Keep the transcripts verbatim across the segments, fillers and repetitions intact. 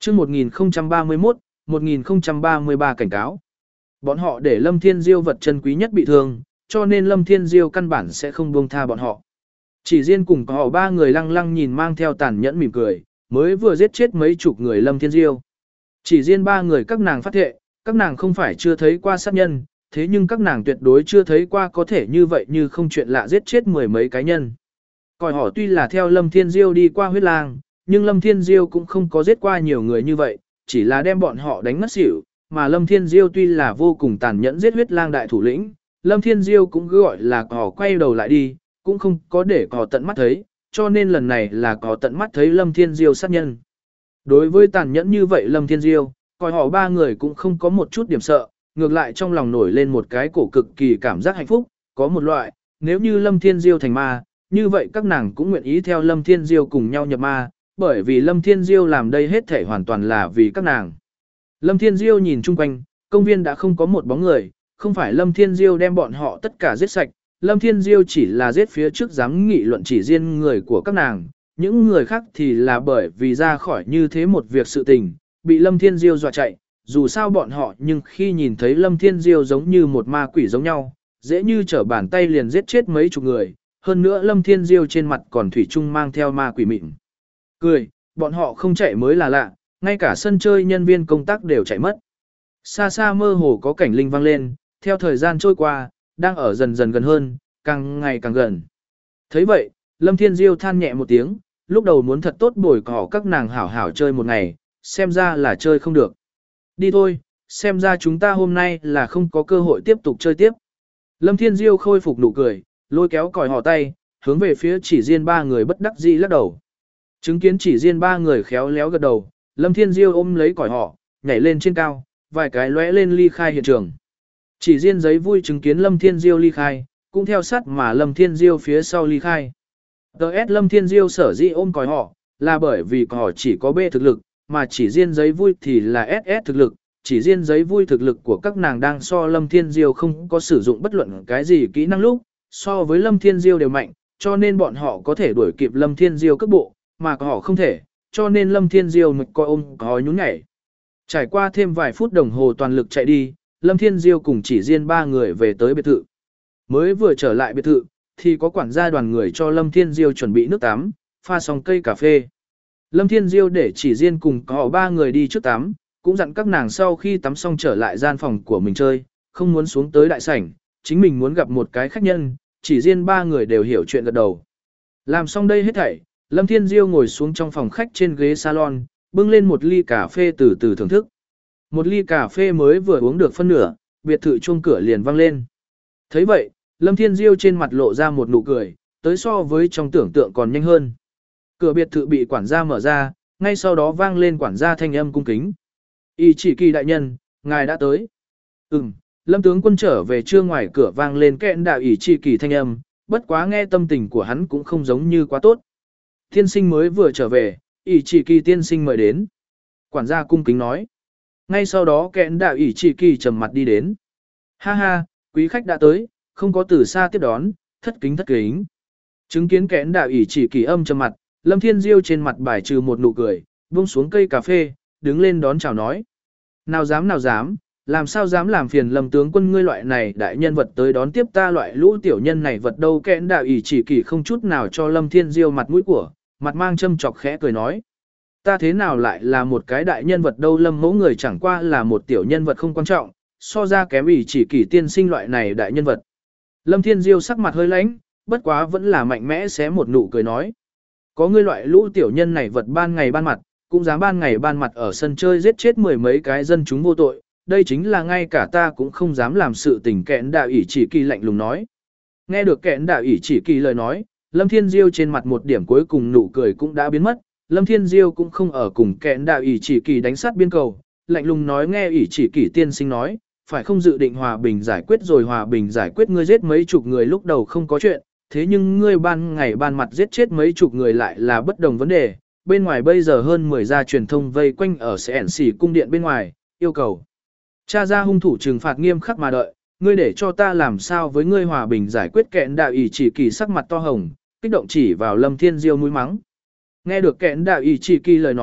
chương một nghìn không trăm ba mươi mốt, một nghìn không trăm ba mươi ba cảnh cáo. Bọn họ để Lâm Thiên Diêu vật chân quý nhất bị thương, cho nên Lâm Thiên Diêu căn bản sẽ không buông tha bọn họ. Chỉ riêng cùng họ ba người lăng lăng nhìn mang theo tàn nhẫn mỉm cười, mới vừa giết chết mấy chục người Lâm Thiên Diêu. Chỉ riêng ba người các nàng phát thệ, các nàng không phải chưa thấy qua sát nhân, thế nhưng các nàng tuyệt đối chưa thấy qua có thể như vậy như không chuyện lạ giết chết mười mấy cá nhân. Còi họ tuy là theo Lâm Thiên Diêu đi qua huyết lang, nhưng Lâm Thiên Diêu cũng không có giết qua nhiều người như vậy, chỉ là đem bọn họ đánh ngất xỉu, mà Lâm Thiên Diêu tuy là vô cùng tàn nhẫn giết huyết lang đại thủ lĩnh, Lâm Thiên Diêu cũng cứ gọi là cò quay đầu lại đi, cũng không có để cò tận mắt thấy, cho nên lần này là cò tận mắt thấy Lâm Thiên Diêu sát nhân. Đối với tàn nhẫn như vậy Lâm Thiên Diêu, còi họ ba người cũng không có một chút điểm sợ, ngược lại trong lòng nổi lên một cái cổ cực kỳ cảm giác hạnh phúc, có một loại, nếu như Lâm Thiên Diêu thành ma, như vậy các nàng cũng nguyện ý theo Lâm Thiên Diêu cùng nhau nhập ma, bởi vì Lâm Thiên Diêu làm đây hết thể hoàn toàn là vì các nàng. Lâm Thiên Diêu nhìn chung quanh, công viên đã không có một bóng người, không phải Lâm Thiên Diêu đem bọn họ tất cả giết sạch, Lâm Thiên Diêu chỉ là giết phía trước dám nghị luận chỉ riêng người của các nàng, những người khác thì là bởi vì ra khỏi như thế một việc sự tình, bị Lâm Thiên Diêu dọa chạy, dù sao bọn họ nhưng khi nhìn thấy Lâm Thiên Diêu giống như một ma quỷ giống nhau, dễ như trở bàn tay liền giết chết mấy chục người, hơn nữa Lâm Thiên Diêu trên mặt còn thủy chung mang theo ma quỷ mịn. Cười, bọn họ không chạy mới là lạ, ngay cả sân chơi nhân viên công tác đều chạy mất. Xa xa mơ hồ có cảnh linh vang lên, theo thời gian trôi qua, đang ở dần dần gần hơn, càng ngày càng gần. Thấy vậy, Lâm Thiên Diêu than nhẹ một tiếng, lúc đầu muốn thật tốt bồi cỏ các nàng hảo hảo chơi một ngày, xem ra là chơi không được. Đi thôi, xem ra chúng ta hôm nay là không có cơ hội tiếp tục chơi tiếp. Lâm Thiên Diêu khôi phục nụ cười, lôi kéo còi họ tay, hướng về phía chỉ riêng ba người bất đắc dĩ lắc đầu. Chứng kiến chỉ riêng ba người khéo léo gật đầu, Lâm Thiên Diêu ôm lấy còi họ, nhảy lên trên cao, vài cái lóe lên ly khai hiện trường. Chỉ riêng giấy vui chứng kiến Lâm Thiên Diêu ly khai, cũng theo sát mà Lâm Thiên Diêu phía sau ly khai. đê ét Lâm Thiên Diêu sở dĩ ôm còi họ, là bởi vì còi họ chỉ có B thực lực, mà chỉ riêng giấy vui thì là ét ét thực lực, chỉ riêng giấy vui thực lực của các nàng đang so Lâm Thiên Diêu không có sử dụng bất luận cái gì kỹ năng lúc, so với Lâm Thiên Diêu đều mạnh, cho nên bọn họ có thể đuổi kịp Lâm Thiên Diêu cấp bộ, mà họ không thể, cho nên Lâm Thiên Diêu mịch coi ôm có nhún nhảy. Trải qua thêm vài phút đồng hồ toàn lực chạy đi, Lâm Thiên Diêu cùng chỉ riêng ba người về tới biệt thự. Mới vừa trở lại biệt thự, thì có quản gia đoàn người cho Lâm Thiên Diêu chuẩn bị nước tắm, pha xong cây cà phê. Lâm Thiên Diêu để chỉ riêng cùng có ba người đi trước tắm, cũng dặn các nàng sau khi tắm xong trở lại gian phòng của mình chơi, không muốn xuống tới đại sảnh, chính mình muốn gặp một cái khách nhân, chỉ riêng ba người đều hiểu chuyện gật đầu. Làm xong đây hết thảy, Lâm Thiên Diêu ngồi xuống trong phòng khách trên ghế salon, bưng lên một ly cà phê từ từ thưởng thức. Một ly cà phê mới vừa uống được phân nửa, biệt thự chuông cửa liền vang lên. Thấy vậy, Lâm Thiên Diêu trên mặt lộ ra một nụ cười, tới so với trong tưởng tượng còn nhanh hơn. Cửa biệt thự bị quản gia mở ra, ngay sau đó vang lên quản gia thanh âm cung kính. Y chỉ kỳ đại nhân, ngài đã tới. Ừm, Lâm tướng quân trở về trưa ngoài cửa vang lên kẹn đạo ỷ chỉ kỳ thanh âm, bất quá nghe tâm tình của hắn cũng không giống như quá tốt. Tiên sinh mới vừa trở về, ỷ chỉ kỳ tiên sinh mời đến. Quản gia cung kính nói. Ngay sau đó kẹn đạo ỷ chỉ kỳ trầm mặt đi đến. Ha ha, quý khách đã tới, không có từ xa tiếp đón, thất kính thất kính. Chứng kiến kẹn đạo ỷ chỉ kỳ âm trầm mặt, Lâm Thiên Diêu trên mặt bài trừ một nụ cười, buông xuống cây cà phê, đứng lên đón chào nói. Nào dám nào dám, làm sao dám làm phiền Lâm tướng quân ngươi loại này đại nhân vật tới đón tiếp ta loại lũ tiểu nhân này vật đâu. Kẽn đạo ỷ chỉ kỳ không chút nào cho Lâm Thiên Diêu mặt mũi của, mặt mang châm chọc khẽ cười nói. Ta thế nào lại là một cái đại nhân vật đâu, Lâm mẫu người chẳng qua là một tiểu nhân vật không quan trọng, so ra kém ỷ chỉ kỳ tiên sinh loại này đại nhân vật. Lâm Thiên Diêu sắc mặt hơi lãnh, bất quá vẫn là mạnh mẽ xé một nụ cười nói. Có ngươi loại lũ tiểu nhân này vật ban ngày ban mặt, cũng dám ban ngày ban mặt ở sân chơi giết chết mười mấy cái dân chúng vô tội, đây chính là ngay cả ta cũng không dám làm sự tình. Kẽn đạo ỷ chỉ kỳ lạnh lùng nói. Nghe được kẽn đạo ỷ chỉ kỳ lời nói, Lâm Thiên Diêu trên mặt một điểm cuối cùng nụ cười cũng đã biến mất, Lâm Thiên Diêu cũng không ở cùng kẽn đạo ỷ chỉ kỳ đánh sát biên cầu, lạnh lùng nói nghe ỷ chỉ kỳ tiên sinh nói, phải không dự định hòa bình giải quyết rồi hòa bình giải quyết ngươi giết mấy chục người lúc đầu không có chuyện, thế nhưng ngươi ban ngày ban mặt giết chết mấy chục người lại là bất đồng vấn đề. Bên ngoài bây giờ hơn mười gia truyền thông vây quanh ở xê en xê cung điện bên ngoài, yêu cầu tra ra hung thủ trừng phạt nghiêm khắc mà đợi, ngươi để cho ta làm sao với ngươi hòa bình giải quyết. Kẽn đạo ỷ chỉ kỳ sắc mặt to hồng, kích động chỉ vào Lâm Thiên Diêu mũi mắng. Nghe được kẽn đạo ỷ chỉ kỳ lời nói,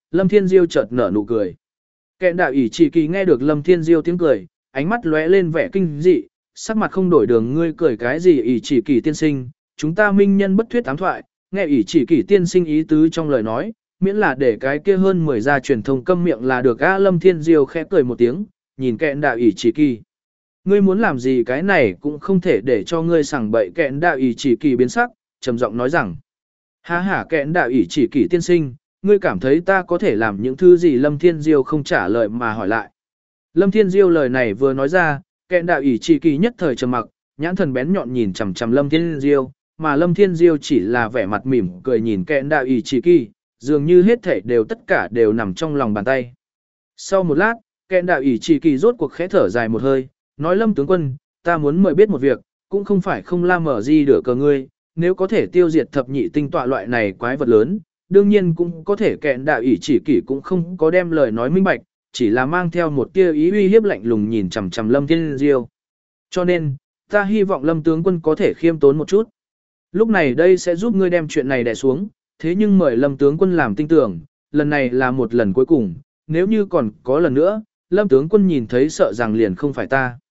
Lâm Thiên Diêu chợt nở nụ cười. Kẹn đạo ỷ chỉ kỳ nghe được Lâm Thiên Diêu tiếng cười, ánh mắt lóe lên vẻ kinh dị, sắc mặt không đổi đường ngươi cười cái gì ỷ chỉ kỳ tiên sinh, chúng ta minh nhân bất thuyết ám thoại, nghe ỷ chỉ kỳ tiên sinh ý tứ trong lời nói, miễn là để cái kia hơn mười gia truyền thông câm miệng là được a. Lâm Thiên Diêu khẽ cười một tiếng, nhìn kẹn đạo ỷ chỉ kỳ. Ngươi muốn làm gì cái này cũng không thể để cho ngươi sảng bậy. Kẹn đạo ỷ chỉ kỳ biến sắc, trầm giọng nói rằng. Ha ha kẹn đạo ỷ chỉ kỳ tiên sinh, ngươi cảm thấy ta có thể làm những thứ gì? Lâm Thiên Diêu không trả lời mà hỏi lại. Lâm Thiên Diêu lời này vừa nói ra, kẹn đạo ỷ chỉ kỳ nhất thời trầm mặc, nhãn thần bén nhọn nhìn chằm chằm Lâm Thiên Diêu, mà Lâm Thiên Diêu chỉ là vẻ mặt mỉm cười nhìn kẹn đạo ỷ chỉ kỳ, dường như hết thảy đều tất cả đều nằm trong lòng bàn tay. Sau một lát, kẹn đạo ỷ chỉ kỳ rốt cuộc khẽ thở dài một hơi, nói Lâm tướng quân, ta muốn mời biết một việc, cũng không phải không la mở gì đỡ cờ ngươi, nếu có thể tiêu diệt thập nhị tinh tọa loại này quái vật lớn, đương nhiên cũng có thể. Kẹn đạo ỷ chỉ kỳ cũng không có đem lời nói minh bạch, chỉ là mang theo một tia ý uy hiếp lạnh lùng nhìn chằm chằm Lâm Thiên Diêu. Cho nên, ta hy vọng Lâm tướng quân có thể khiêm tốn một chút. Lúc này đây sẽ giúp ngươi đem chuyện này đè xuống, thế nhưng mời Lâm tướng quân làm tin tưởng, lần này là một lần cuối cùng, nếu như còn có lần nữa, Lâm tướng quân nhìn thấy sợ rằng liền không phải ta.